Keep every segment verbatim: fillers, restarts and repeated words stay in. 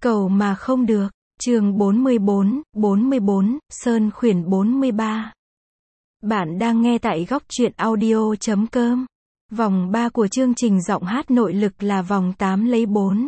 Cầu mà không được. Chương bốn mươi bốn, bốn mươi bốn, Sơn Khuyển bốn mươi ba. Bạn đang nghe tại góc truyện audio chấm com. Vòng ba của chương trình giọng hát nội lực là vòng tám lấy bốn.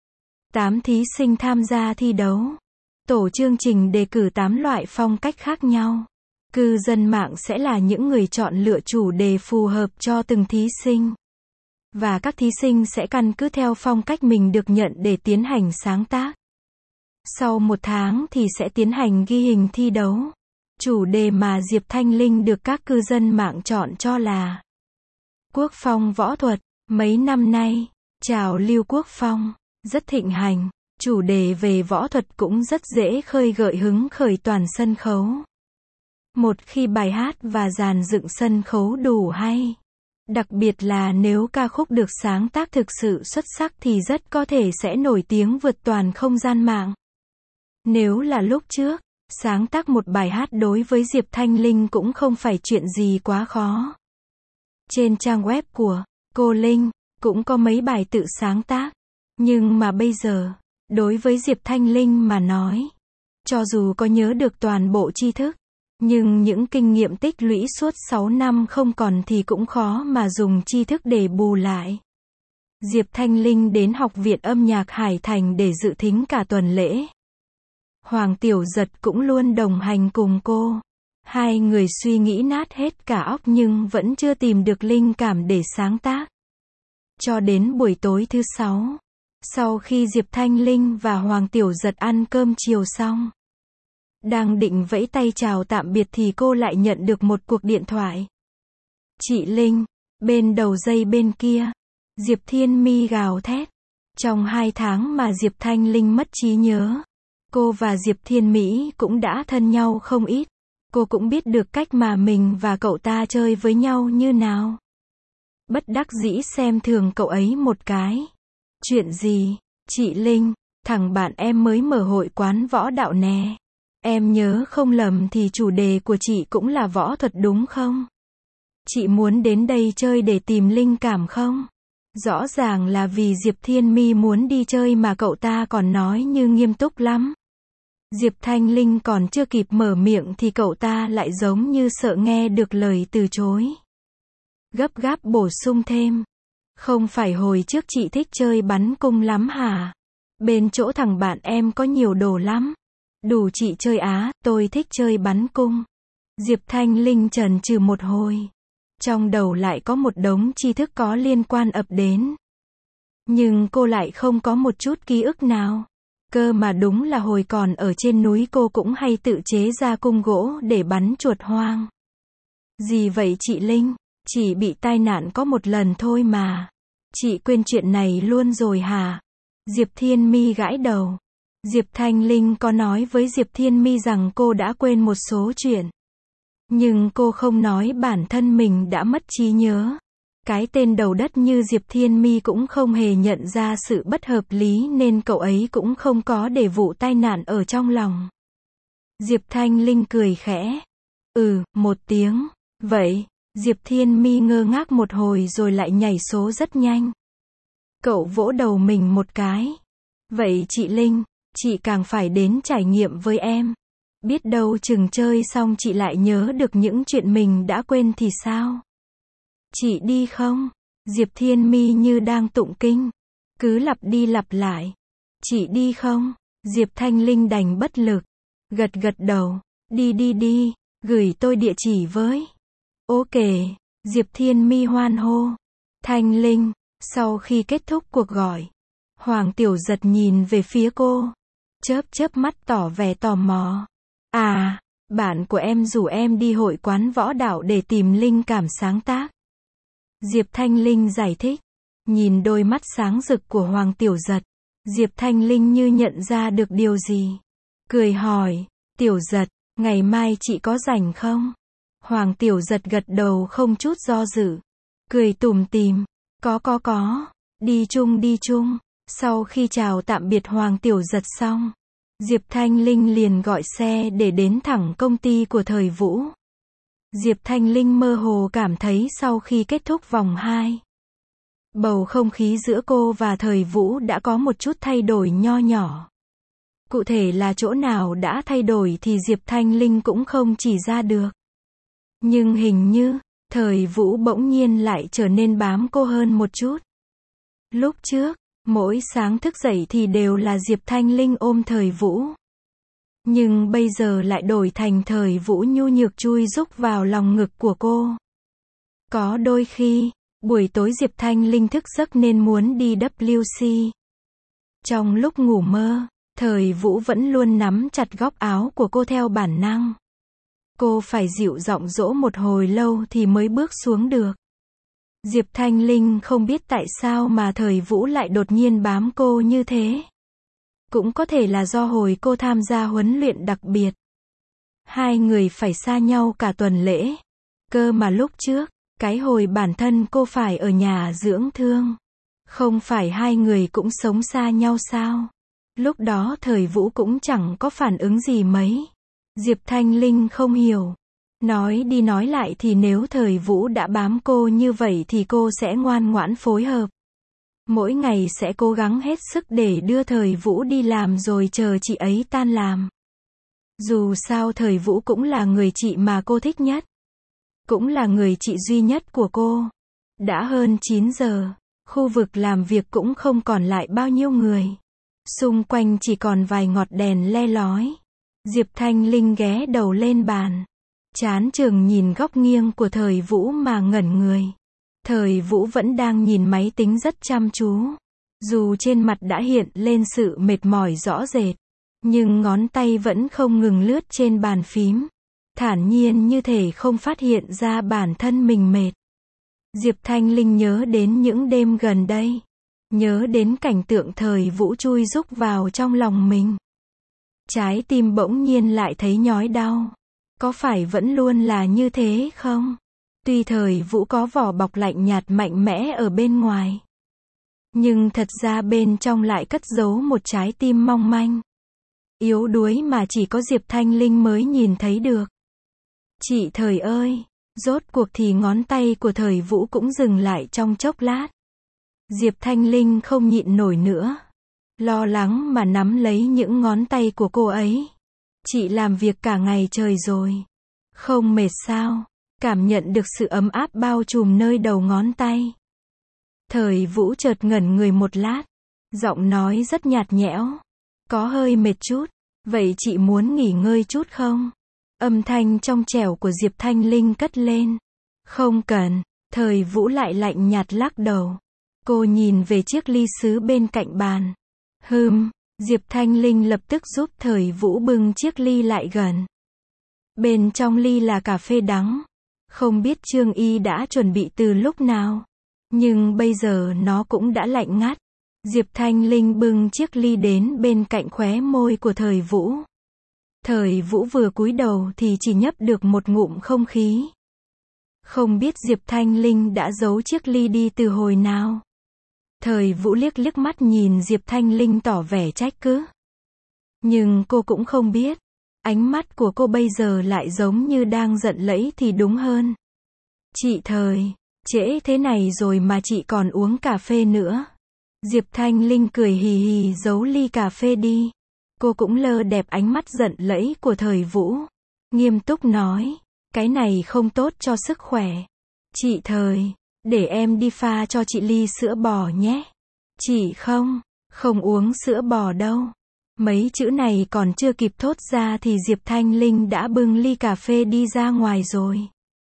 tám thí sinh tham gia thi đấu. Tổ chương trình đề cử tám loại phong cách khác nhau. Cư dân mạng sẽ là những người chọn lựa chủ đề phù hợp cho từng thí sinh. Và các thí sinh sẽ căn cứ theo phong cách mình được nhận để tiến hành sáng tác. Sau một tháng thì sẽ tiến hành ghi hình thi đấu. Chủ đề mà Diệp Thanh Linh được các cư dân mạng chọn cho là Quốc phong võ thuật. Mấy năm nay, trào lưu quốc phong rất thịnh hành. Chủ đề về võ thuật cũng rất dễ khơi gợi hứng khởi toàn sân khấu. Một khi bài hát và dàn dựng sân khấu đủ hay, đặc biệt là nếu ca khúc được sáng tác thực sự xuất sắc thì rất có thể sẽ nổi tiếng vượt toàn không gian mạng. Nếu là lúc trước, sáng tác một bài hát đối với Diệp Thanh Linh cũng không phải chuyện gì quá khó. Trên trang web của cô Linh, cũng có mấy bài tự sáng tác. Nhưng mà bây giờ, đối với Diệp Thanh Linh mà nói, cho dù có nhớ được toàn bộ tri thức, nhưng những kinh nghiệm tích lũy suốt sáu năm không còn thì cũng khó mà dùng tri thức để bù lại. Diệp Thanh Linh đến Học viện âm nhạc Hải Thành để dự thính cả tuần lễ. Hoàng Tiểu Giật cũng luôn đồng hành cùng cô. Hai người suy nghĩ nát hết cả óc nhưng vẫn chưa tìm được linh cảm để sáng tác. Cho đến buổi tối thứ sáu, sau khi Diệp Thanh Linh và Hoàng Tiểu Giật ăn cơm chiều xong, đang định vẫy tay chào tạm biệt thì cô lại nhận được một cuộc điện thoại. Chị Linh, bên đầu dây bên kia, Diệp Thiên Mi gào thét. Trong hai tháng mà Diệp Thanh Linh mất trí nhớ, cô và Diệp Thiên Mỹ cũng đã thân nhau không ít. Cô cũng biết được cách mà mình và cậu ta chơi với nhau như nào. Bất đắc dĩ xem thường cậu ấy một cái. Chuyện gì? Chị Linh, thằng bạn em mới mở hội quán võ đạo nè. Em nhớ không lầm thì chủ đề của chị cũng là võ thuật đúng không? Chị muốn đến đây chơi để tìm linh cảm không? Rõ ràng là vì Diệp Thiên Mi muốn đi chơi mà cậu ta còn nói như nghiêm túc lắm. Diệp Thanh Linh còn chưa kịp mở miệng thì cậu ta lại giống như sợ nghe được lời từ chối. Gấp gáp bổ sung thêm. Không phải hồi trước chị thích chơi bắn cung lắm hả? Bên chỗ thằng bạn em có nhiều đồ lắm. Đủ chị chơi á, tôi thích chơi bắn cung. Diệp Thanh Linh chần chừ một hồi. Trong đầu lại có một đống tri thức có liên quan ập đến. Nhưng cô lại không có một chút ký ức nào. Cơ mà đúng là hồi còn ở trên núi cô cũng hay tự chế ra cung gỗ để bắn chuột hoang. Gì vậy chị Linh? Chỉ bị tai nạn có một lần thôi mà. Chị quên chuyện này luôn rồi hả? Diệp Thiên Mi gãi đầu. Diệp Thanh Linh có nói với Diệp Thiên Mi rằng cô đã quên một số chuyện. Nhưng cô không nói bản thân mình đã mất trí nhớ. Cái tên đầu đất như Diệp Thiên Mi cũng không hề nhận ra sự bất hợp lý nên cậu ấy cũng không có để vụ tai nạn ở trong lòng. Diệp Thanh Linh cười khẽ. Ừ, một tiếng. Vậy, Diệp Thiên Mi ngơ ngác một hồi rồi lại nhảy số rất nhanh. Cậu vỗ đầu mình một cái. Vậy chị Linh, chị càng phải đến trải nghiệm với em. Biết đâu chừng chơi xong chị lại nhớ được những chuyện mình đã quên thì sao? Chị đi không? Diệp Thiên Mi như đang tụng kinh. Cứ lặp đi lặp lại. Chị đi không? Diệp Thanh Linh đành bất lực. Gật gật đầu. Đi đi đi. Gửi tôi địa chỉ với. Ok. Diệp Thiên Mi hoan hô. Thanh Linh. Sau khi kết thúc cuộc gọi, Hoàng Tiểu Giật nhìn về phía cô. Chớp chớp mắt tỏ vẻ tò mò. À, bạn của em rủ em đi hội quán võ đạo để tìm linh cảm sáng tác. Diệp Thanh Linh giải thích. Nhìn đôi mắt sáng rực của Hoàng Tiểu Giật, Diệp Thanh Linh như nhận ra được điều gì. Cười hỏi, Tiểu Giật, ngày mai chị có rảnh không? Hoàng Tiểu Giật gật đầu không chút do dự. Cười tủm tỉm, có có có, đi chung đi chung. Sau khi chào tạm biệt Hoàng Tiểu Giật xong, Diệp Thanh Linh liền gọi xe để đến thẳng công ty của Thời Vũ. Diệp Thanh Linh mơ hồ cảm thấy sau khi kết thúc vòng hai, bầu không khí giữa cô và Thời Vũ đã có một chút thay đổi nho nhỏ. Cụ thể là chỗ nào đã thay đổi thì Diệp Thanh Linh cũng không chỉ ra được. Nhưng hình như, Thời Vũ bỗng nhiên lại trở nên bám cô hơn một chút. Lúc trước, mỗi sáng thức dậy thì đều là Diệp Thanh Linh ôm Thời Vũ. Nhưng bây giờ lại đổi thành Thời Vũ nhu nhược chui rúc vào lòng ngực của cô. Có đôi khi, buổi tối Diệp Thanh Linh thức giấc nên muốn đi vê kép xê. Trong lúc ngủ mơ, Thời Vũ vẫn luôn nắm chặt góc áo của cô theo bản năng. Cô phải dịu giọng dỗ một hồi lâu thì mới bước xuống được. Diệp Thanh Linh không biết tại sao mà Thời Vũ lại đột nhiên bám cô như thế. Cũng có thể là do hồi cô tham gia huấn luyện đặc biệt. Hai người phải xa nhau cả tuần lễ. Cơ mà lúc trước, cái hồi bản thân cô phải ở nhà dưỡng thương. Không phải hai người cũng sống xa nhau sao? Lúc đó Thời Vũ cũng chẳng có phản ứng gì mấy. Diệp Thanh Linh không hiểu. Nói đi nói lại thì nếu Thời Vũ đã bám cô như vậy thì cô sẽ ngoan ngoãn phối hợp. Mỗi ngày sẽ cố gắng hết sức để đưa Thời Vũ đi làm rồi chờ chị ấy tan làm. Dù sao Thời Vũ cũng là người chị mà cô thích nhất. Cũng là người chị duy nhất của cô. Đã hơn chín giờ, khu vực làm việc cũng không còn lại bao nhiêu người. Xung quanh chỉ còn vài ngọt đèn le lói. Diệp Thanh Linh ghé đầu lên bàn. Chán chừng nhìn góc nghiêng của Thời Vũ mà ngẩn người. Thời Vũ vẫn đang nhìn máy tính rất chăm chú. Dù trên mặt đã hiện lên sự mệt mỏi rõ rệt, nhưng ngón tay vẫn không ngừng lướt trên bàn phím. Thản nhiên như thể không phát hiện ra bản thân mình mệt. Diệp Thanh Linh nhớ đến những đêm gần đây. Nhớ đến cảnh tượng Thời Vũ chui rúc vào trong lòng mình. Trái tim bỗng nhiên lại thấy nhói đau. Có phải vẫn luôn là như thế không? Tuy Thời Vũ có vỏ bọc lạnh nhạt mạnh mẽ ở bên ngoài, nhưng thật ra bên trong lại cất giấu một trái tim mong manh, yếu đuối mà chỉ có Diệp Thanh Linh mới nhìn thấy được. Chị Thời ơi! Rốt cuộc thì ngón tay của Thời Vũ cũng dừng lại trong chốc lát. Diệp Thanh Linh không nhịn nổi nữa. Lo lắng mà nắm lấy những ngón tay của cô ấy. Chị làm việc cả ngày trời rồi. Không mệt sao? Cảm nhận được sự ấm áp bao trùm nơi đầu ngón tay. Thời Vũ chợt ngẩn người một lát. Giọng nói rất nhạt nhẽo. Có hơi mệt chút. Vậy chị muốn nghỉ ngơi chút không? Âm thanh trong trẻo của Diệp Thanh Linh cất lên. Không cần. Thời Vũ lại lạnh nhạt lắc đầu. Cô nhìn về chiếc ly sứ bên cạnh bàn. Hừm. Diệp Thanh Linh lập tức giúp Thời Vũ bưng chiếc ly lại gần. Bên trong ly là cà phê đắng. Không biết Trương Y đã chuẩn bị từ lúc nào. Nhưng bây giờ nó cũng đã lạnh ngắt. Diệp Thanh Linh bưng chiếc ly đến bên cạnh khóe môi của Thời Vũ. Thời Vũ vừa cúi đầu thì chỉ nhấp được một ngụm không khí. Không biết Diệp Thanh Linh đã giấu chiếc ly đi từ hồi nào. Thời Vũ liếc liếc mắt nhìn Diệp Thanh Linh tỏ vẻ trách cứ. Nhưng cô cũng không biết. Ánh mắt của cô bây giờ lại giống như đang giận lẫy thì đúng hơn. Chị Thời, trễ thế này rồi mà chị còn uống cà phê nữa. Diệp Thanh Linh cười hì hì giấu ly cà phê đi. Cô cũng lơ đẹp ánh mắt giận lẫy của Thời Vũ. Nghiêm túc nói, cái này không tốt cho sức khỏe. Chị Thời, để em đi pha cho chị ly sữa bò nhé. Chị không, không uống sữa bò đâu. Mấy chữ này còn chưa kịp thốt ra thì Diệp Thanh Linh đã bưng ly cà phê đi ra ngoài rồi.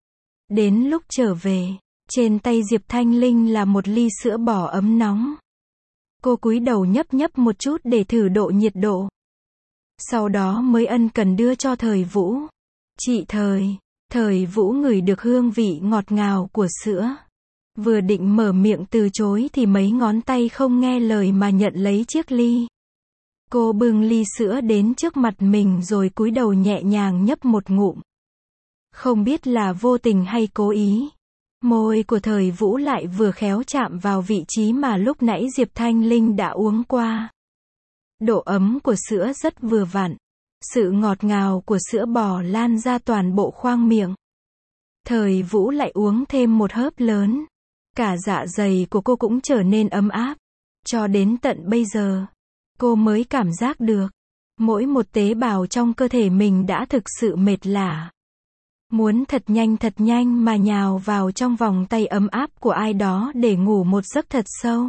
Đến lúc trở về, trên tay Diệp Thanh Linh là một ly sữa bò ấm nóng. Cô cúi đầu nhấp nhấp một chút để thử độ nhiệt độ. Sau đó mới ân cần đưa cho Thời Vũ. Chị Thời, Thời Vũ ngửi được hương vị ngọt ngào của sữa. Vừa định mở miệng từ chối thì mấy ngón tay không nghe lời mà nhận lấy chiếc ly. Cô bưng ly sữa đến trước mặt mình rồi cúi đầu nhẹ nhàng nhấp một ngụm. Không biết là vô tình hay cố ý. Môi của Thời Vũ lại vừa khéo chạm vào vị trí mà lúc nãy Diệp Thanh Linh đã uống qua. Độ ấm của sữa rất vừa vặn. Sự ngọt ngào của sữa bò lan ra toàn bộ khoang miệng. Thời Vũ lại uống thêm một hớp lớn. Cả dạ dày của cô cũng trở nên ấm áp. Cho đến tận bây giờ, cô mới cảm giác được. Mỗi một tế bào trong cơ thể mình đã thực sự mệt lả. Muốn thật nhanh thật nhanh mà nhào vào trong vòng tay ấm áp của ai đó để ngủ một giấc thật sâu.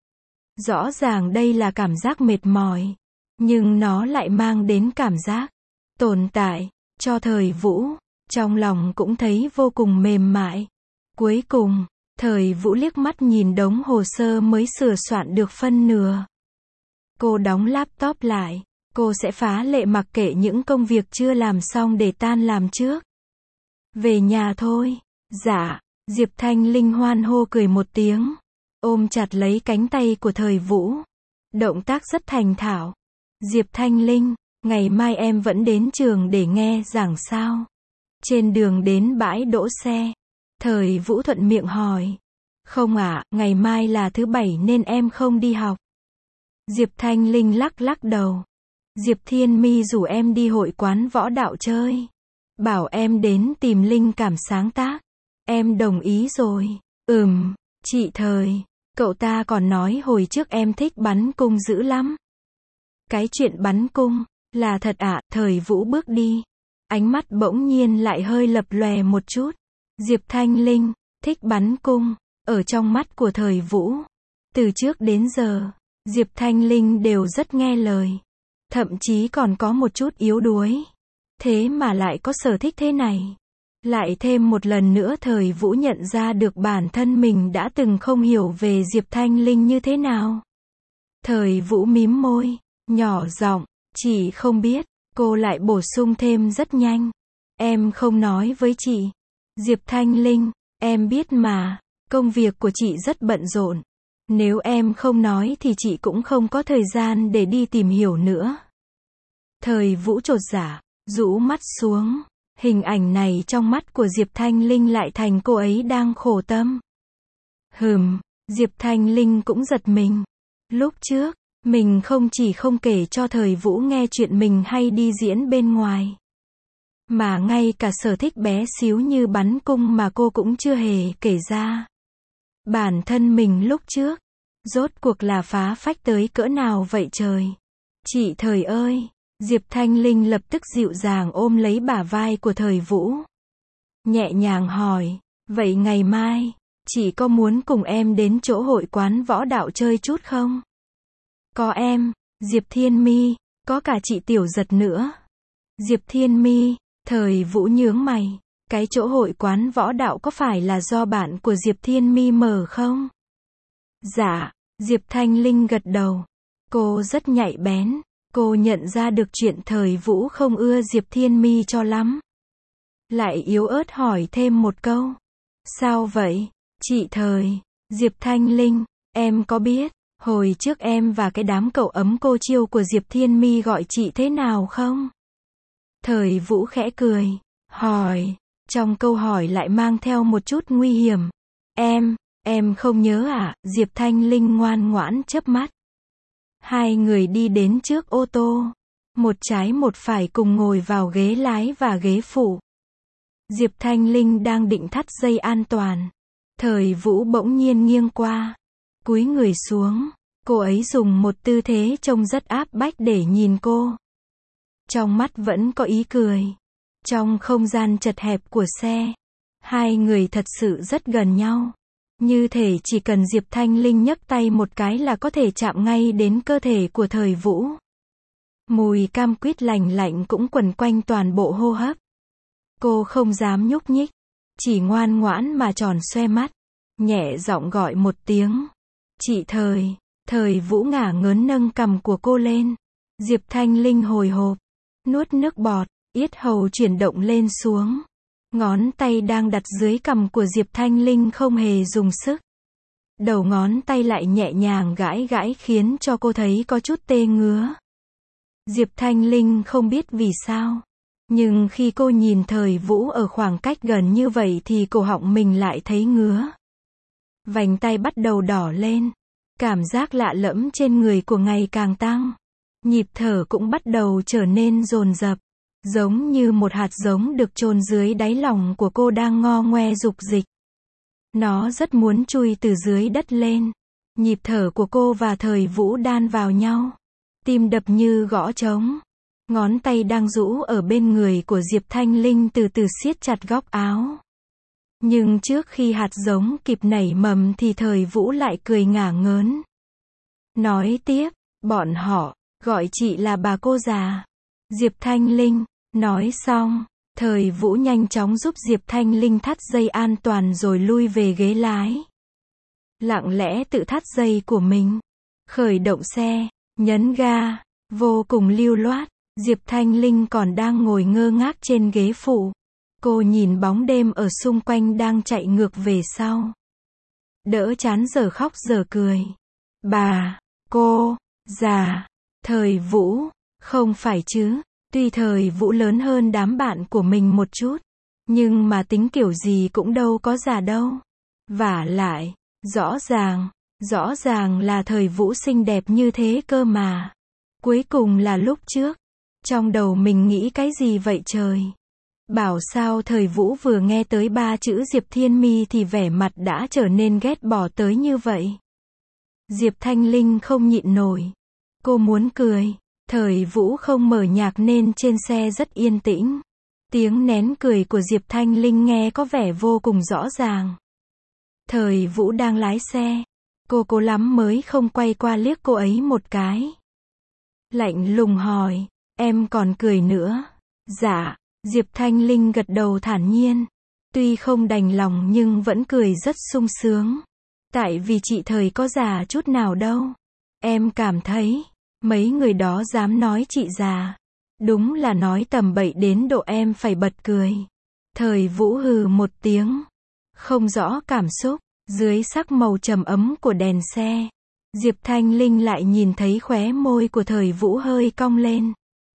Rõ ràng đây là cảm giác mệt mỏi, nhưng nó lại mang đến cảm giác tồn tại. Cho Thời Vũ, trong lòng cũng thấy vô cùng mềm mại. Cuối cùng, Thời Vũ liếc mắt nhìn đống hồ sơ mới sửa soạn được phân nửa. Cô đóng laptop lại, cô sẽ phá lệ mặc kệ những công việc chưa làm xong để tan làm trước. Về nhà thôi. Dạ. Diệp Thanh Linh hoan hô cười một tiếng, ôm chặt lấy cánh tay của Thời Vũ. Động tác rất thành thạo. Diệp Thanh Linh, ngày mai em vẫn đến trường để nghe giảng sao? Trên đường đến bãi đỗ xe, Thời Vũ thuận miệng hỏi. Không ạ, ngày mai là thứ bảy nên em không đi học. Diệp Thanh Linh lắc lắc đầu. Diệp Thiên Mi rủ em đi hội quán võ đạo chơi. Bảo em đến tìm linh cảm sáng tác. Em đồng ý rồi. Ừm, chị Thời, cậu ta còn nói hồi trước em thích bắn cung dữ lắm. Cái chuyện bắn cung, là thật ạ? À? Thời Vũ bước đi. Ánh mắt bỗng nhiên lại hơi lập lòe một chút. Diệp Thanh Linh, thích bắn cung, ở trong mắt của Thời Vũ. Từ trước đến giờ, Diệp Thanh Linh đều rất nghe lời. Thậm chí còn có một chút yếu đuối. Thế mà lại có sở thích thế này. Lại thêm một lần nữa Thời Vũ nhận ra được bản thân mình đã từng không hiểu về Diệp Thanh Linh như thế nào. Thời Vũ mím môi, nhỏ giọng, chị không biết. Cô lại bổ sung thêm rất nhanh. Em không nói với chị. Diệp Thanh Linh, em biết mà, công việc của chị rất bận rộn. Nếu em không nói thì chị cũng không có thời gian để đi tìm hiểu nữa. Thời Vũ chột dạ, rũ mắt xuống. Hình ảnh này trong mắt của Diệp Thanh Linh lại thành cô ấy đang khổ tâm. Hừm, Diệp Thanh Linh cũng giật mình. Lúc trước, mình không chỉ không kể cho Thời Vũ nghe chuyện mình hay đi diễn bên ngoài, mà ngay cả sở thích bé xíu như bắn cung mà cô cũng chưa hề kể ra. Bản thân mình lúc trước, rốt cuộc là phá phách tới cỡ nào vậy trời? Chị Thời ơi! Diệp Thanh Linh lập tức dịu dàng ôm lấy bả vai của Thời Vũ. Nhẹ nhàng hỏi, vậy ngày mai, chị có muốn cùng em đến chỗ hội quán võ đạo chơi chút không? Có em, Diệp Thiên Mi, có cả chị Tiểu Giật nữa. Diệp Thiên Mi, Thời Vũ nhướng mày, cái chỗ hội quán võ đạo có phải là do bạn của Diệp Thiên Mi mở không? Dạ, Diệp Thanh Linh gật đầu. Cô rất nhạy bén. Cô nhận ra được chuyện Thời Vũ không ưa Diệp Thiên Mi cho lắm. Lại yếu ớt hỏi thêm một câu. Sao vậy, chị Thời? Diệp Thanh Linh, em có biết, hồi trước em và cái đám cậu ấm cô chiêu của Diệp Thiên Mi gọi chị thế nào không? Thời Vũ khẽ cười, hỏi, trong câu hỏi lại mang theo một chút nguy hiểm. Em, em không nhớ à? Diệp Thanh Linh ngoan ngoãn chớp mắt. Hai người đi đến trước ô tô. Một trái một phải cùng ngồi vào ghế lái và ghế phụ. Diệp Thanh Linh đang định thắt dây an toàn. Thời Vũ bỗng nhiên nghiêng qua. Cúi người xuống. Cô ấy dùng một tư thế trông rất áp bách để nhìn cô. Trong mắt vẫn có ý cười. Trong không gian chật hẹp của xe, hai người thật sự rất gần nhau. Như thể chỉ cần Diệp Thanh Linh nhấc tay một cái là có thể chạm ngay đến cơ thể của Thời Vũ. Mùi cam quýt lành lạnh cũng quẩn quanh toàn bộ hô hấp. Cô không dám nhúc nhích, chỉ ngoan ngoãn mà tròn xoe mắt, nhẹ giọng gọi một tiếng. Chị Thời. Thời Vũ ngả ngớn nâng cằm của cô lên. Diệp Thanh Linh hồi hộp, nuốt nước bọt, yết hầu chuyển động lên xuống. Ngón tay đang đặt dưới cằm của Diệp Thanh Linh không hề dùng sức. Đầu ngón tay lại nhẹ nhàng gãi gãi khiến cho cô thấy có chút tê ngứa. Diệp Thanh Linh không biết vì sao, nhưng khi cô nhìn Thời Vũ ở khoảng cách gần như vậy thì cổ họng mình lại thấy ngứa. Vành tay bắt đầu đỏ lên. Cảm giác lạ lẫm trên người của ngày càng tăng. Nhịp thở cũng bắt đầu trở nên dồn dập. Giống như một hạt giống được chôn dưới đáy lòng của cô đang ngo ngoe rục dịch. Nó rất muốn chui từ dưới đất lên. Nhịp thở của cô và Thời Vũ đan vào nhau. Tim đập như gõ trống. Ngón tay đang rũ ở bên người của Diệp Thanh Linh từ từ siết chặt góc áo. Nhưng trước khi hạt giống kịp nảy mầm thì Thời Vũ lại cười ngả ngớn. Nói tiếp, bọn họ, gọi chị là bà cô già. Diệp Thanh Linh, nói xong, Thời Vũ nhanh chóng giúp Diệp Thanh Linh thắt dây an toàn rồi lui về ghế lái. Lặng lẽ tự thắt dây của mình. Khởi động xe, nhấn ga, vô cùng lưu loát. Diệp Thanh Linh còn đang ngồi ngơ ngác trên ghế phụ. Cô nhìn bóng đêm ở xung quanh đang chạy ngược về sau. Đỡ chán giờ khóc giờ cười. Bà, cô, già, Thời Vũ, không phải chứ, tuy Thời Vũ lớn hơn đám bạn của mình một chút, nhưng mà tính kiểu gì cũng đâu có già đâu. Vả lại, rõ ràng, rõ ràng là Thời Vũ xinh đẹp như thế cơ mà. Cuối cùng là lúc trước, trong đầu mình nghĩ cái gì vậy trời? Bảo sao Thời Vũ vừa nghe tới ba chữ Diệp Thiên Mi thì vẻ mặt đã trở nên ghét bỏ tới như vậy. Diệp Thanh Linh không nhịn nổi. Cô muốn cười. Thời Vũ không mở nhạc nên trên xe rất yên tĩnh. Tiếng nén cười của Diệp Thanh Linh nghe có vẻ vô cùng rõ ràng. Thời Vũ đang lái xe. Cô cố lắm mới không quay qua liếc cô ấy một cái. Lạnh lùng hỏi, em còn cười nữa? Dạ. Diệp Thanh Linh gật đầu thản nhiên. Tuy không đành lòng nhưng vẫn cười rất sung sướng. Tại vì chị Thời có già chút nào đâu. Em cảm thấy, mấy người đó dám nói chị già. Đúng là nói tầm bậy đến độ em phải bật cười. Thời Vũ hừ một tiếng. Không rõ cảm xúc, dưới sắc màu trầm ấm của đèn xe. Diệp Thanh Linh lại nhìn thấy khóe môi của Thời Vũ hơi cong lên.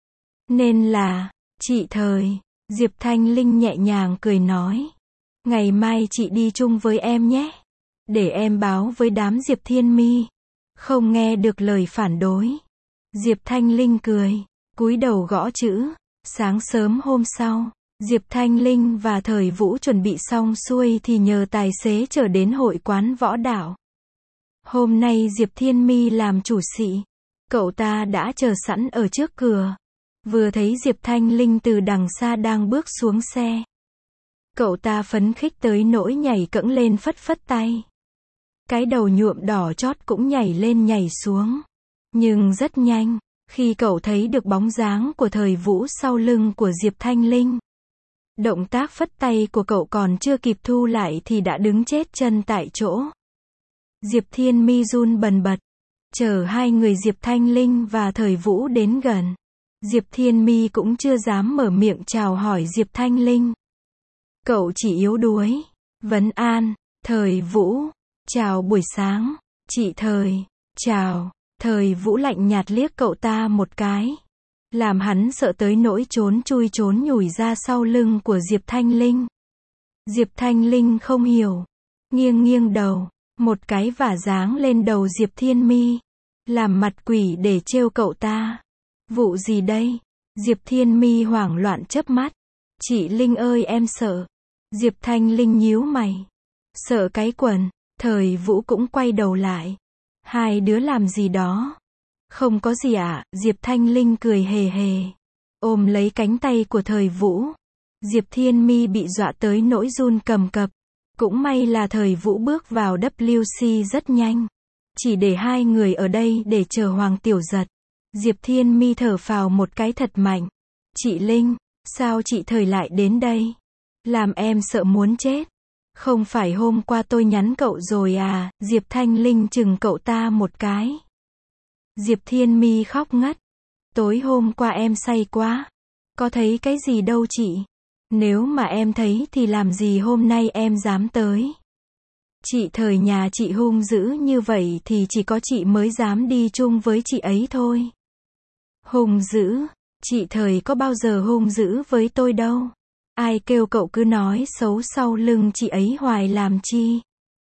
Nên là, chị Thời, Diệp Thanh Linh nhẹ nhàng cười nói. Ngày mai chị đi chung với em nhé. Để em báo với đám Diệp Thiên Mi. Không nghe được lời phản đối. Diệp Thanh Linh cười, cúi đầu gõ chữ. Sáng sớm hôm sau, Diệp Thanh Linh và Thời Vũ chuẩn bị xong xuôi thì nhờ tài xế chở đến hội quán võ đạo. Hôm nay Diệp Thiên Mi làm chủ sĩ. Cậu ta đã chờ sẵn ở trước cửa. Vừa thấy Diệp Thanh Linh từ đằng xa đang bước xuống xe. Cậu ta phấn khích tới nỗi nhảy cẫng lên phất phất tay. Cái đầu nhuộm đỏ chót cũng nhảy lên nhảy xuống. Nhưng rất nhanh, khi cậu thấy được bóng dáng của Thời Vũ sau lưng của Diệp Thanh Linh. Động tác phất tay của cậu còn chưa kịp thu lại thì đã đứng chết chân tại chỗ. Diệp Thiên Mi run bần bật, chờ hai người Diệp Thanh Linh và Thời Vũ đến gần. Diệp Thiên Mi cũng chưa dám mở miệng chào hỏi Diệp Thanh Linh. Cậu chỉ yếu đuối, vấn an, Thời Vũ, chào buổi sáng, chị Thời, chào. Thời Vũ lạnh nhạt liếc cậu ta một cái. Làm hắn sợ tới nỗi trốn chui trốn nhủi ra sau lưng của Diệp Thanh Linh. Diệp Thanh Linh không hiểu. Nghiêng nghiêng đầu, một cái vả dáng lên đầu Diệp Thiên Mi. Làm mặt quỷ để trêu cậu ta. Vụ gì đây? Diệp Thiên Mi hoảng loạn chớp mắt. Chị Linh ơi em sợ. Diệp Thanh Linh nhíu mày. Sợ cái quần. Thời Vũ cũng quay đầu lại. Hai đứa làm gì đó? Không có gì ạ, à? Diệp Thanh Linh cười hề hề. Ôm lấy cánh tay của Thời Vũ. Diệp Thiên Mi bị dọa tới nỗi run cầm cập. Cũng may là Thời Vũ bước vào W C rất nhanh. Chỉ để hai người ở đây để chờ Hoàng Tiểu Giật. Diệp Thiên Mi thở phào một cái thật mạnh. Chị Linh, sao chị Thời lại đến đây? Làm em sợ muốn chết. Không phải hôm qua tôi nhắn cậu rồi à? Diệp Thanh Linh chừng cậu ta một cái. Diệp Thiên Mi khóc ngất. Tối hôm qua em say quá. Có thấy cái gì đâu chị. Nếu mà em thấy thì làm gì hôm nay em dám tới. Chị Thời nhà chị hung dữ như vậy thì chỉ có chị mới dám đi chung với chị ấy thôi. Hung dữ? Chị Thời có bao giờ hung dữ với tôi đâu. Ai kêu cậu cứ nói xấu sau lưng chị ấy hoài làm chi?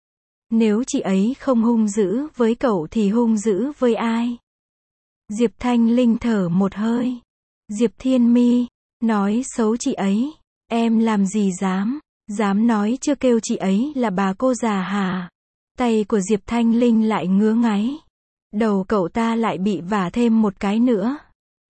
Nếu chị ấy không hung dữ với cậu thì hung dữ với ai? Diệp Thanh Linh thở một hơi. Diệp Thiên Mi, nói xấu chị ấy, em làm gì dám? Dám nói chưa kêu chị ấy là bà cô già hả? Tay của Diệp Thanh Linh lại ngứa ngáy. Đầu cậu ta lại bị vả thêm một cái nữa.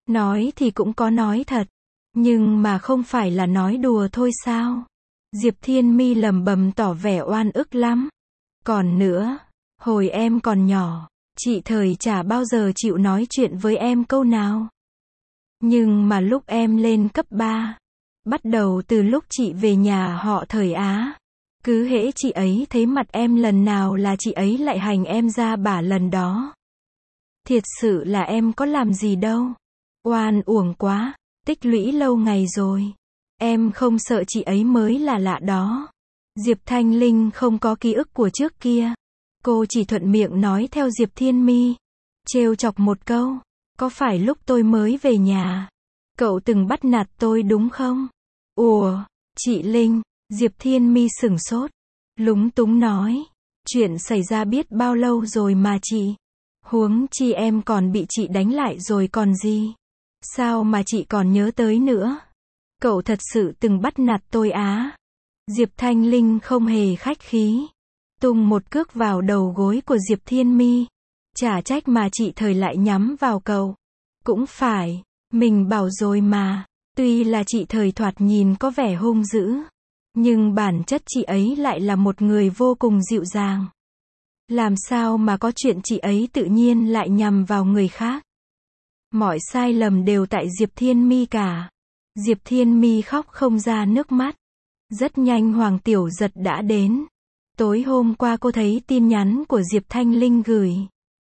Nói thì cũng có nói thật, nhưng mà không phải là nói đùa thôi sao? Diệp Thiên Mi lẩm bẩm tỏ vẻ oan ức lắm. Còn nữa, hồi em còn nhỏ, chị Thời chả bao giờ chịu nói chuyện với em câu nào. Nhưng mà lúc em lên cấp ba, bắt đầu từ lúc chị về nhà họ Thời Á, cứ hễ chị ấy thấy mặt em lần nào là chị ấy lại hành em ra bả lần đó. Thiệt sự là em có làm gì đâu. Oan uổng quá, tích lũy lâu ngày rồi. Em không sợ chị ấy mới là lạ đó. Diệp Thanh Linh không có ký ức của trước kia. Cô chỉ thuận miệng nói theo Diệp Thiên Mi. Trêu chọc một câu. Có phải lúc tôi mới về nhà, cậu từng bắt nạt tôi đúng không? Ủa, chị Linh, Diệp Thiên Mi sửng sốt. Lúng túng nói. Chuyện xảy ra biết bao lâu rồi mà chị. Huống chi em còn bị chị đánh lại rồi còn gì. Sao mà chị còn nhớ tới nữa? Cậu thật sự từng bắt nạt tôi á? Diệp Thanh Linh không hề khách khí. Tung một cước vào đầu gối của Diệp Thiên Mi. Chả trách mà chị Thời lại nhắm vào cậu. Cũng phải, mình bảo rồi mà. Tuy là chị Thời thoạt nhìn có vẻ hung dữ, nhưng bản chất chị ấy lại là một người vô cùng dịu dàng. Làm sao mà có chuyện chị ấy tự nhiên lại nhằm vào người khác? Mọi sai lầm đều tại Diệp Thiên Mi cả. Diệp Thiên Mi khóc không ra nước mắt. Rất nhanh Hoàng Tiểu Giật đã đến. Tối hôm qua cô thấy tin nhắn của Diệp Thanh Linh gửi.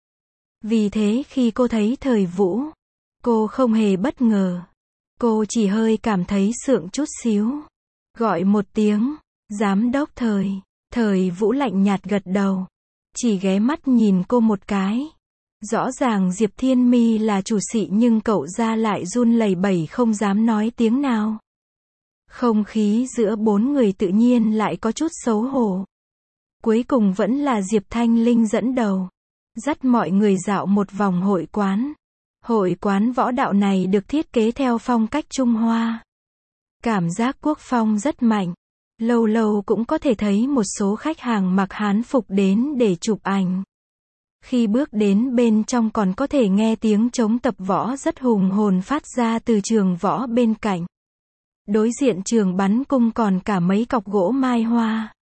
Vì thế khi cô thấy Thời Vũ, cô không hề bất ngờ. Cô chỉ hơi cảm thấy sượng chút xíu. Gọi một tiếng, giám đốc Thời. Thời Vũ lạnh nhạt gật đầu. Chỉ ghé mắt nhìn cô một cái. Rõ ràng Diệp Thiên Mi là chủ sĩ nhưng cậu ra lại run lẩy bẩy không dám nói tiếng nào. Không khí giữa bốn người tự nhiên lại có chút xấu hổ. Cuối cùng vẫn là Diệp Thanh Linh dẫn đầu, dắt mọi người dạo một vòng hội quán. Hội quán võ đạo này được thiết kế theo phong cách Trung Hoa. Cảm giác quốc phong rất mạnh. Lâu lâu cũng có thể thấy một số khách hàng mặc hán phục đến để chụp ảnh. Khi bước đến bên trong còn có thể nghe tiếng trống tập võ rất hùng hồn phát ra từ trường võ bên cạnh. Đối diện trường bắn cung còn cả mấy cọc gỗ mai hoa.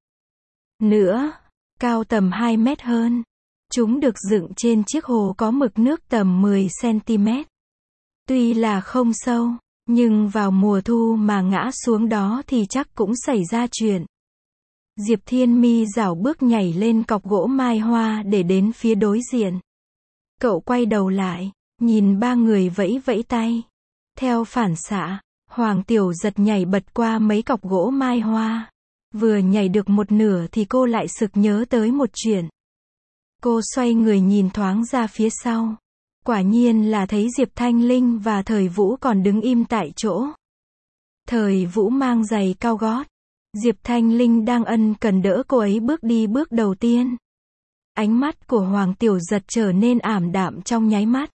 Nữa, cao tầm hai mét hơn. Chúng được dựng trên chiếc hồ có mực nước tầm mười xăng-ti-mét. Tuy là không sâu, nhưng vào mùa thu mà ngã xuống đó thì chắc cũng xảy ra chuyện. Diệp Thiên Mi rảo bước nhảy lên cọc gỗ mai hoa để đến phía đối diện. Cậu quay đầu lại, nhìn ba người vẫy vẫy tay. Theo phản xạ, Hoàng Tiểu Giật nhảy bật qua mấy cọc gỗ mai hoa. Vừa nhảy được một nửa thì cô lại sực nhớ tới một chuyện. Cô xoay người nhìn thoáng ra phía sau. Quả nhiên là thấy Diệp Thanh Linh và Thời Vũ còn đứng im tại chỗ. Thời Vũ mang giày cao gót. Diệp Thanh Linh đang ân cần đỡ cô ấy bước đi bước đầu tiên. Ánh mắt của Hoàng Tiểu Giật trở nên ảm đạm trong nháy mắt.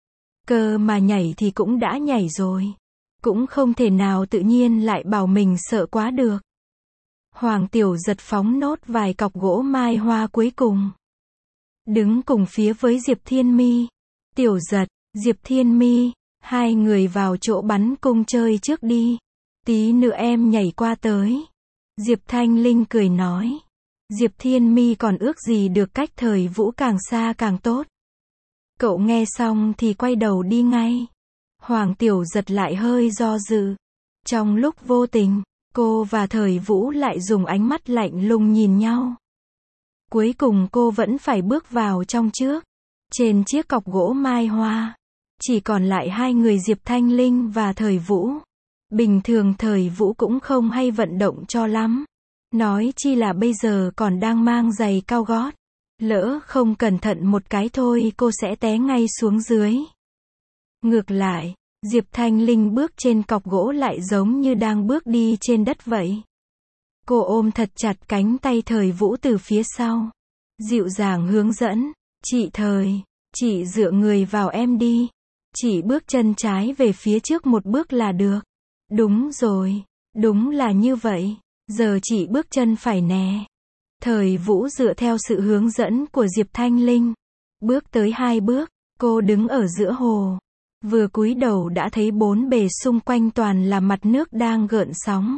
Cơ mà nhảy thì cũng đã nhảy rồi. Cũng không thể nào tự nhiên lại bảo mình sợ quá được. Hoàng Tiểu Giật phóng nốt vài cọc gỗ mai hoa cuối cùng. Đứng cùng phía với Diệp Thiên Mi. Tiểu Giật, Diệp Thiên Mi, hai người vào chỗ bắn cung chơi trước đi. Tí nữa em nhảy qua tới. Diệp Thanh Linh cười nói. Diệp Thiên Mi còn ước gì được cách Thời Vũ càng xa càng tốt. Cậu nghe xong thì quay đầu đi ngay. Hoàng Tiểu Giật lại hơi do dự. Trong lúc vô tình, cô và Thời Vũ lại dùng ánh mắt lạnh lùng nhìn nhau. Cuối cùng cô vẫn phải bước vào trong trước. Trên chiếc cọc gỗ mai hoa, chỉ còn lại hai người Diệp Thanh Linh và Thời Vũ. Bình thường Thời Vũ cũng không hay vận động cho lắm. Nói chi là bây giờ còn đang mang giày cao gót. Lỡ không cẩn thận một cái thôi cô sẽ té ngay xuống dưới. Ngược lại, Diệp Thanh Linh bước trên cọc gỗ lại giống như đang bước đi trên đất vậy. Cô ôm thật chặt cánh tay Thời Vũ từ phía sau. Dịu dàng hướng dẫn. Chị Thời, chị dựa người vào em đi. Chị bước chân trái về phía trước một bước là được. Đúng rồi, đúng là như vậy. Giờ chị bước chân phải nè. Thời Vũ dựa theo sự hướng dẫn của Diệp Thanh Linh. Bước tới hai bước, cô đứng ở giữa hồ. Vừa cúi đầu đã thấy bốn bề xung quanh toàn là mặt nước đang gợn sóng.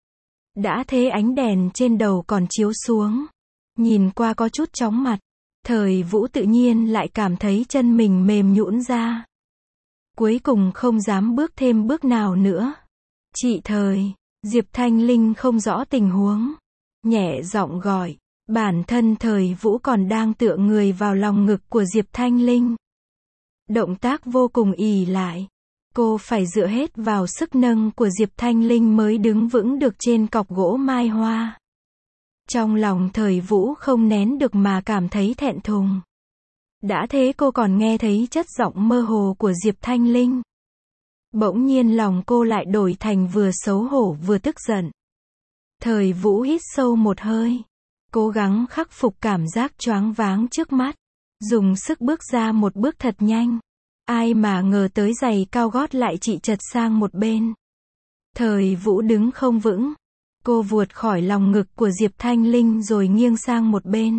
Đã thế ánh đèn trên đầu còn chiếu xuống. Nhìn qua có chút chóng mặt. Thời Vũ tự nhiên lại cảm thấy chân mình mềm nhũn ra. Cuối cùng không dám bước thêm bước nào nữa. Chị Thời, Diệp Thanh Linh không rõ tình huống. Nhẹ giọng gọi. Bản thân Thời Vũ còn đang tựa người vào lòng ngực của Diệp Thanh Linh. Động tác vô cùng ì lại. Cô phải dựa hết vào sức nâng của Diệp Thanh Linh mới đứng vững được trên cọc gỗ mai hoa. Trong lòng Thời Vũ không nén được mà cảm thấy thẹn thùng. Đã thế cô còn nghe thấy chất giọng mơ hồ của Diệp Thanh Linh. Bỗng nhiên lòng cô lại đổi thành vừa xấu hổ vừa tức giận. Thời Vũ hít sâu một hơi. Cố gắng khắc phục cảm giác choáng váng trước mắt. Dùng sức bước ra một bước thật nhanh. Ai mà ngờ tới giày cao gót lại chị trật sang một bên. Thời Vũ đứng không vững. Cô vụt khỏi lòng ngực của Diệp Thanh Linh rồi nghiêng sang một bên.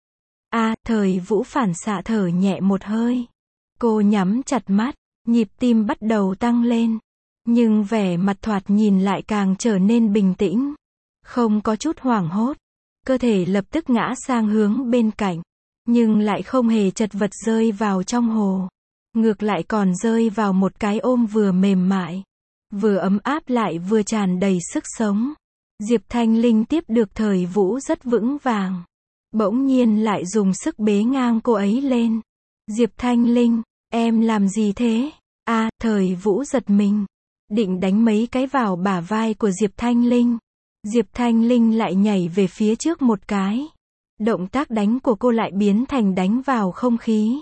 A, à, Thời Vũ phản xạ thở nhẹ một hơi. Cô nhắm chặt mắt, nhịp tim bắt đầu tăng lên. Nhưng vẻ mặt thoạt nhìn lại càng trở nên bình tĩnh. Không có chút hoảng hốt. Cơ thể lập tức ngã sang hướng bên cạnh. Nhưng lại không hề chật vật rơi vào trong hồ. Ngược lại còn rơi vào một cái ôm vừa mềm mại. Vừa ấm áp lại vừa tràn đầy sức sống. Diệp Thanh Linh tiếp được Thời Vũ rất vững vàng. Bỗng nhiên lại dùng sức bế ngang cô ấy lên. Diệp Thanh Linh, em làm gì thế? A, à, Thời Vũ giật mình. Định đánh mấy cái vào bả vai của Diệp Thanh Linh. Diệp Thanh Linh lại nhảy về phía trước một cái. Động tác đánh của cô lại biến thành đánh vào không khí.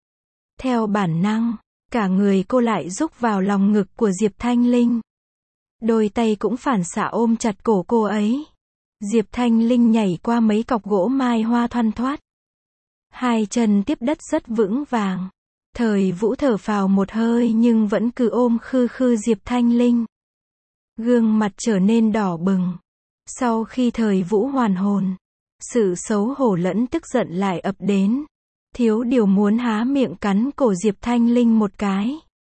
Theo bản năng, cả người cô lại rúc vào lòng ngực của Diệp Thanh Linh. Đôi tay cũng phản xạ ôm chặt cổ cô ấy. Diệp Thanh Linh nhảy qua mấy cọc gỗ mai hoa thoăn thoắt. Hai chân tiếp đất rất vững vàng. Thời Vũ thở phào một hơi nhưng vẫn cứ ôm khư khư Diệp Thanh Linh. Gương mặt trở nên đỏ bừng. Sau khi Thời Vũ hoàn hồn, sự xấu hổ lẫn tức giận lại ập đến. Thiếu điều muốn há miệng cắn cổ Diệp Thanh Linh một cái.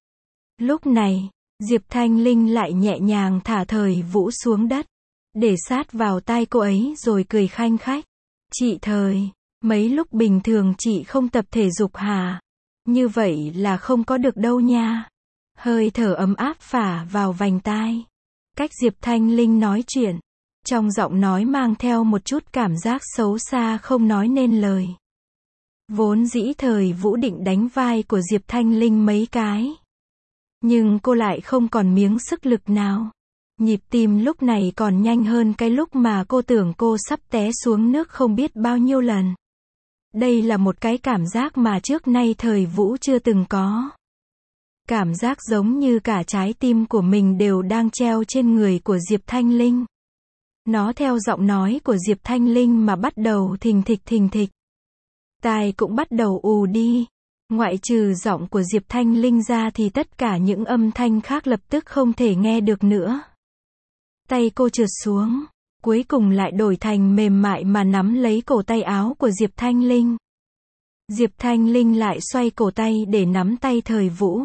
Lúc này, Diệp Thanh Linh lại nhẹ nhàng thả Thời Vũ xuống đất, để sát vào tai cô ấy rồi cười khanh khách. Chị Thời, mấy lúc bình thường chị không tập thể dục hả? Như vậy là không có được đâu nha. Hơi thở ấm áp phả vào vành tai. Cách Diệp Thanh Linh nói chuyện, trong giọng nói mang theo một chút cảm giác xấu xa không nói nên lời. Vốn dĩ Thời Vũ định đánh vai của Diệp Thanh Linh mấy cái. Nhưng cô lại không còn miếng sức lực nào. Nhịp tim lúc này còn nhanh hơn cái lúc mà cô tưởng cô sắp té xuống nước không biết bao nhiêu lần. Đây là một cái cảm giác mà trước nay Thời Vũ chưa từng có. Cảm giác giống như cả trái tim của mình đều đang treo trên người của Diệp Thanh Linh. Nó theo giọng nói của Diệp Thanh Linh mà bắt đầu thình thịch thình thịch. Tai cũng bắt đầu ù đi. Ngoại trừ giọng của Diệp Thanh Linh ra thì tất cả những âm thanh khác lập tức không thể nghe được nữa. Tay cô trượt xuống, cuối cùng lại đổi thành mềm mại mà nắm lấy cổ tay áo của Diệp Thanh Linh. Diệp Thanh Linh lại xoay cổ tay để nắm tay Thời Vũ.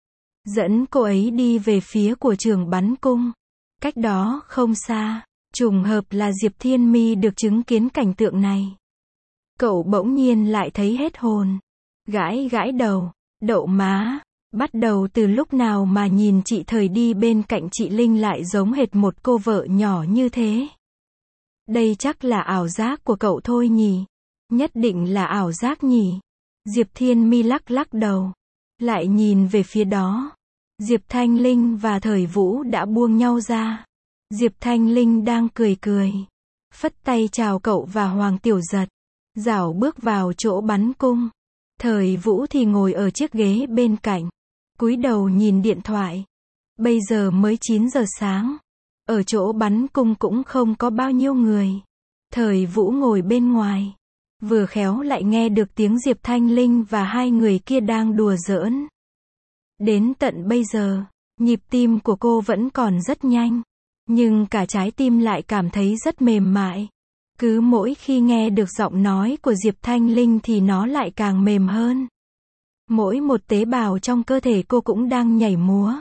Dẫn cô ấy đi về phía của trường bắn cung. Cách đó không xa, trùng hợp là Diệp Thiên Mi được chứng kiến cảnh tượng này. Cậu bỗng nhiên lại thấy hết hồn. Gãi gãi đầu, đậu má. Bắt đầu từ lúc nào mà nhìn chị Thời đi bên cạnh chị Linh lại giống hệt một cô vợ nhỏ như thế. Đây chắc là ảo giác của cậu thôi nhỉ. Nhất định là ảo giác nhỉ. Diệp Thiên Mi lắc lắc đầu. Lại nhìn về phía đó. Diệp Thanh Linh và Thời Vũ đã buông nhau ra. Diệp Thanh Linh đang cười cười. Phất tay chào cậu và Hoàng Tiểu Giật. Dảo bước vào chỗ bắn cung. Thời Vũ thì ngồi ở chiếc ghế bên cạnh. Cúi đầu nhìn điện thoại. Bây giờ mới chín giờ sáng. Ở chỗ bắn cung cũng không có bao nhiêu người. Thời Vũ ngồi bên ngoài. Vừa khéo lại nghe được tiếng Diệp Thanh Linh và hai người kia đang đùa giỡn. Đến tận bây giờ, nhịp tim của cô vẫn còn rất nhanh. Nhưng cả trái tim lại cảm thấy rất mềm mại. Cứ mỗi khi nghe được giọng nói của Diệp Thanh Linh thì nó lại càng mềm hơn. Mỗi một tế bào trong cơ thể cô cũng đang nhảy múa.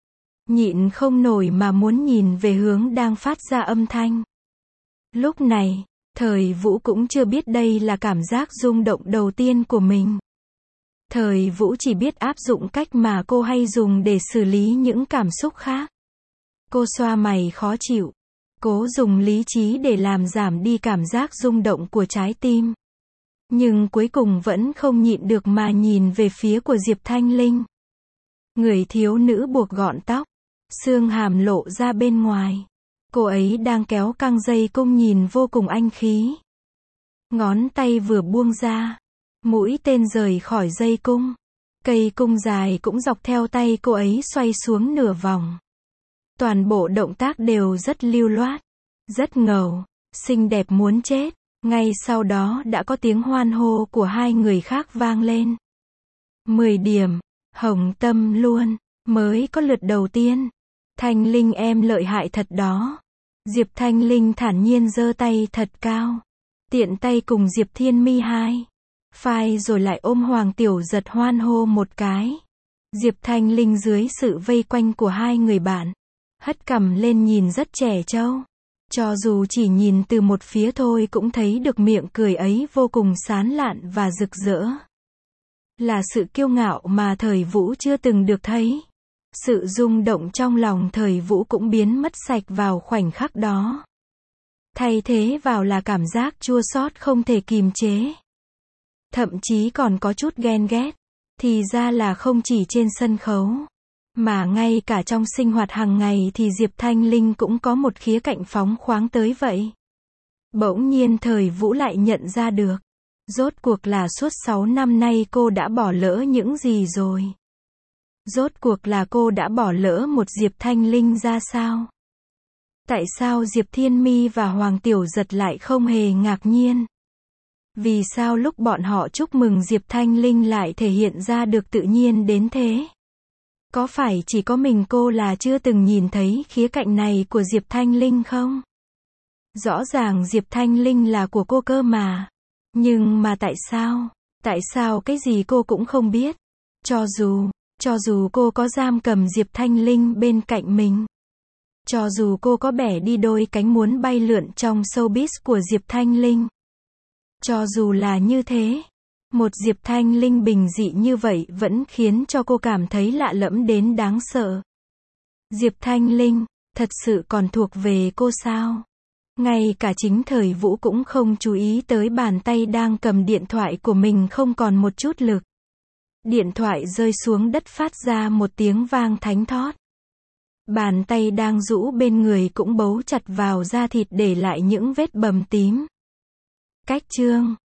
Nhịn không nổi mà muốn nhìn về hướng đang phát ra âm thanh. Lúc này, Thời Vũ cũng chưa biết đây là cảm giác rung động đầu tiên của mình. Thời Vũ chỉ biết áp dụng cách mà cô hay dùng để xử lý những cảm xúc khác. Cô xoa mày khó chịu, cố dùng lý trí để làm giảm đi cảm giác rung động của trái tim. Nhưng cuối cùng vẫn không nhịn được mà nhìn về phía của Diệp Thanh Linh. Người thiếu nữ buộc gọn tóc, xương hàm lộ ra bên ngoài. Cô ấy đang kéo căng dây cung nhìn vô cùng anh khí. Ngón tay vừa buông ra, mũi tên rời khỏi dây cung. Cây cung dài cũng dọc theo tay cô ấy xoay xuống nửa vòng. Toàn bộ động tác đều rất lưu loát, rất ngầu, xinh đẹp muốn chết. Ngay sau đó đã có tiếng hoan hô của hai người khác vang lên. mười điểm, Hồng Tâm luôn, mới có lượt đầu tiên. Thanh Linh em lợi hại thật đó. Diệp Thanh Linh thản nhiên giơ tay thật cao. Tiện tay cùng Diệp Thiên Mi hai. Phai rồi lại ôm Hoàng Tiểu Giật hoan hô một cái. Diệp Thanh Linh dưới sự vây quanh của hai người bạn, hất cằm lên nhìn rất trẻ trâu. Cho dù chỉ nhìn từ một phía thôi cũng thấy được miệng cười ấy vô cùng sán lạn và rực rỡ. Là sự kiêu ngạo mà Thời Vũ chưa từng được thấy. Sự rung động trong lòng Thời Vũ cũng biến mất sạch vào khoảnh khắc đó. Thay thế vào là cảm giác chua xót không thể kìm chế. Thậm chí còn có chút ghen ghét. Thì ra là không chỉ trên sân khấu, mà ngay cả trong sinh hoạt hàng ngày thì Diệp Thanh Linh cũng có một khía cạnh phóng khoáng tới vậy. Bỗng nhiên Thời Vũ lại nhận ra được. Rốt cuộc là suốt sáu năm nay cô đã bỏ lỡ những gì rồi. Rốt cuộc là cô đã bỏ lỡ một Diệp Thanh Linh ra sao? Tại sao Diệp Thiên Mi và Hoàng Tiểu Giật lại không hề ngạc nhiên? Vì sao lúc bọn họ chúc mừng Diệp Thanh Linh lại thể hiện ra được tự nhiên đến thế? Có phải chỉ có mình cô là chưa từng nhìn thấy khía cạnh này của Diệp Thanh Linh không? Rõ ràng Diệp Thanh Linh là của cô cơ mà. Nhưng mà tại sao? Tại sao cái gì cô cũng không biết? Cho dù, cho dù cô có giam cầm Diệp Thanh Linh bên cạnh mình. Cho dù cô có bẻ đi đôi cánh muốn bay lượn trong showbiz của Diệp Thanh Linh. Cho dù là như thế, một Diệp Thanh Linh bình dị như vậy vẫn khiến cho cô cảm thấy lạ lẫm đến đáng sợ. Diệp Thanh Linh, thật sự còn thuộc về cô sao? Ngay cả chính Thời Vũ cũng không chú ý tới bàn tay đang cầm điện thoại của mình không còn một chút lực. Điện thoại rơi xuống đất phát ra một tiếng vang thánh thót. Bàn tay đang rũ bên người cũng bấu chặt vào da thịt để lại những vết bầm tím. Cách chương